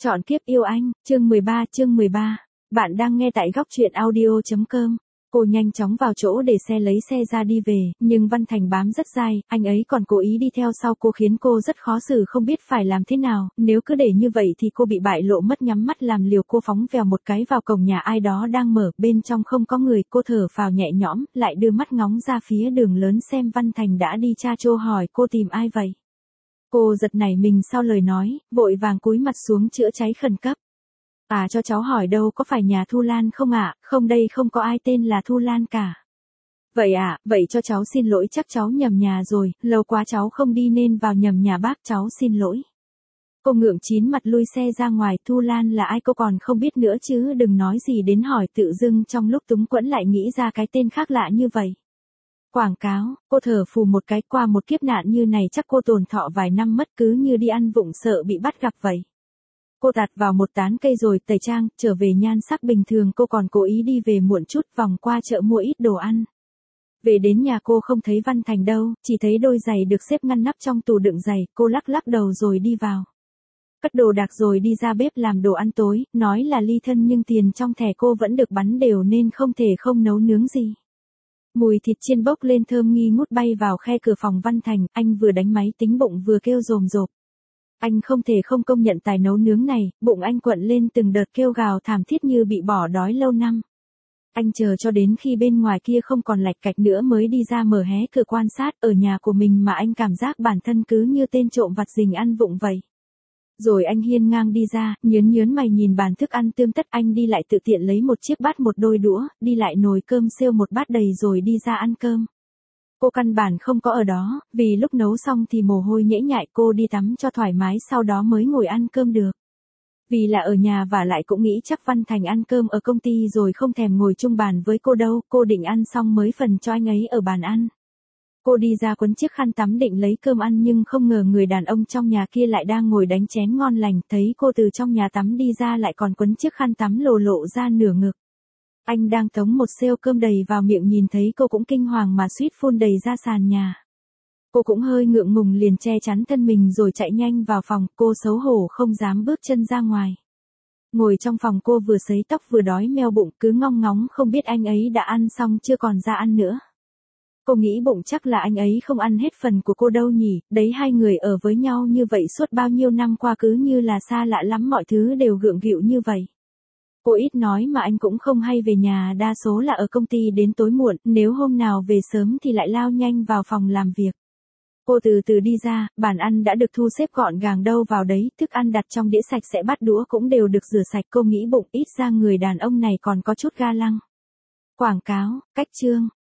Chọn kiếp yêu anh, chương 13. Bạn đang nghe tại góc truyện audio.com. Cô nhanh chóng vào chỗ để xe lấy xe ra đi về, nhưng Văn Thành bám rất dai, anh ấy còn cố ý đi theo sau cô khiến cô rất khó xử không biết phải làm thế nào, nếu cứ để như vậy thì cô bị bại lộ mất. Nhắm mắt làm liều cô phóng vèo một cái vào cổng nhà ai đó đang mở, bên trong không có người, cô thở phào nhẹ nhõm, lại đưa mắt ngóng ra phía đường lớn xem Văn Thành đã đi. Cha Chô hỏi cô tìm ai vậy? Cô giật nảy mình sau lời nói, vội vàng cúi mặt xuống chữa cháy khẩn cấp. À, cho cháu hỏi đâu có phải nhà Thu Lan không ạ? Không, đây không có ai tên là Thu Lan cả. Vậy à, vậy cho cháu xin lỗi, chắc cháu nhầm nhà rồi, lâu quá cháu không đi nên vào nhầm nhà bác, cháu xin lỗi. Cô ngượng chín mặt lui xe ra ngoài. Thu Lan là ai cô còn không biết nữa chứ đừng nói gì đến hỏi. Tự dưng trong lúc túng quẫn lại nghĩ ra cái tên khác lạ như vậy. Quảng cáo, cô thở phù một cái, qua một kiếp nạn như này chắc cô tồn thọ vài năm mất, cứ như đi ăn vụng sợ bị bắt gặp vậy. Cô tạt vào một tán cây rồi tẩy trang, trở về nhan sắc bình thường. Cô còn cố ý đi về muộn chút, vòng qua chợ mua ít đồ ăn. Về đến nhà cô không thấy Văn Thành đâu, chỉ thấy đôi giày được xếp ngăn nắp trong tủ đựng giày. Cô lắc lắc đầu rồi đi vào. Cất đồ đạc rồi đi ra bếp làm đồ ăn tối, nói là ly thân nhưng tiền trong thẻ cô vẫn được bắn đều nên không thể không nấu nướng gì. Mùi thịt chiên bốc lên thơm nghi ngút bay vào khe cửa phòng Văn Thành, anh vừa đánh máy tính bụng vừa kêu rồm rộp. Anh không thể không công nhận tài nấu nướng này, bụng anh quặn lên từng đợt kêu gào thảm thiết như bị bỏ đói lâu năm. Anh chờ cho đến khi bên ngoài kia không còn lạch cạch nữa mới đi ra mở hé cửa quan sát. Ở nhà của mình mà anh cảm giác bản thân cứ như tên trộm vặt rình ăn vụng vậy. Rồi anh hiên ngang đi ra, nhớn mày nhìn bàn thức ăn tươm tất. Anh đi lại tự tiện lấy một chiếc bát một đôi đũa, đi lại nồi cơm xêu một bát đầy rồi đi ra ăn cơm. Cô căn bản không có ở đó, vì lúc nấu xong thì mồ hôi nhễ nhại. Cô đi tắm cho thoải mái sau đó mới ngồi ăn cơm được. Vì là ở nhà và lại cũng nghĩ chắc Văn Thành ăn cơm ở công ty rồi không thèm ngồi chung bàn với cô đâu. Cô định ăn xong mới phần cho anh ấy ở bàn ăn. Cô đi ra quấn chiếc khăn tắm định lấy cơm ăn nhưng không ngờ người đàn ông trong nhà kia lại đang ngồi đánh chén ngon lành. Thấy cô từ trong nhà tắm đi ra lại còn quấn chiếc khăn tắm lộ ra nửa ngực. Anh đang tống một xêu cơm đầy vào miệng, nhìn thấy cô cũng kinh hoàng mà suýt phun đầy ra sàn nhà. Cô cũng hơi ngượng ngùng liền che chắn thân mình rồi chạy nhanh vào phòng. Cô xấu hổ không dám bước chân ra ngoài. Ngồi trong phòng cô vừa sấy tóc vừa đói meo bụng, cứ ngong ngóng không biết anh ấy đã ăn xong chưa còn ra ăn nữa. Cô nghĩ bụng chắc là anh ấy không ăn hết phần của cô đâu nhỉ, đấy hai người ở với nhau như vậy suốt bao nhiêu năm qua cứ như là xa lạ lắm, mọi thứ đều gượng gịu như vậy. Cô ít nói mà anh cũng không hay về nhà, đa số là ở công ty đến tối muộn, nếu hôm nào về sớm thì lại lao nhanh vào phòng làm việc. Cô từ từ đi ra, bàn ăn đã được thu xếp gọn gàng đâu vào đấy, thức ăn đặt trong đĩa sạch sẽ, bát đũa cũng đều được rửa sạch. Cô nghĩ bụng ít ra người đàn ông này còn có chút ga lăng. Quảng cáo, cách chương.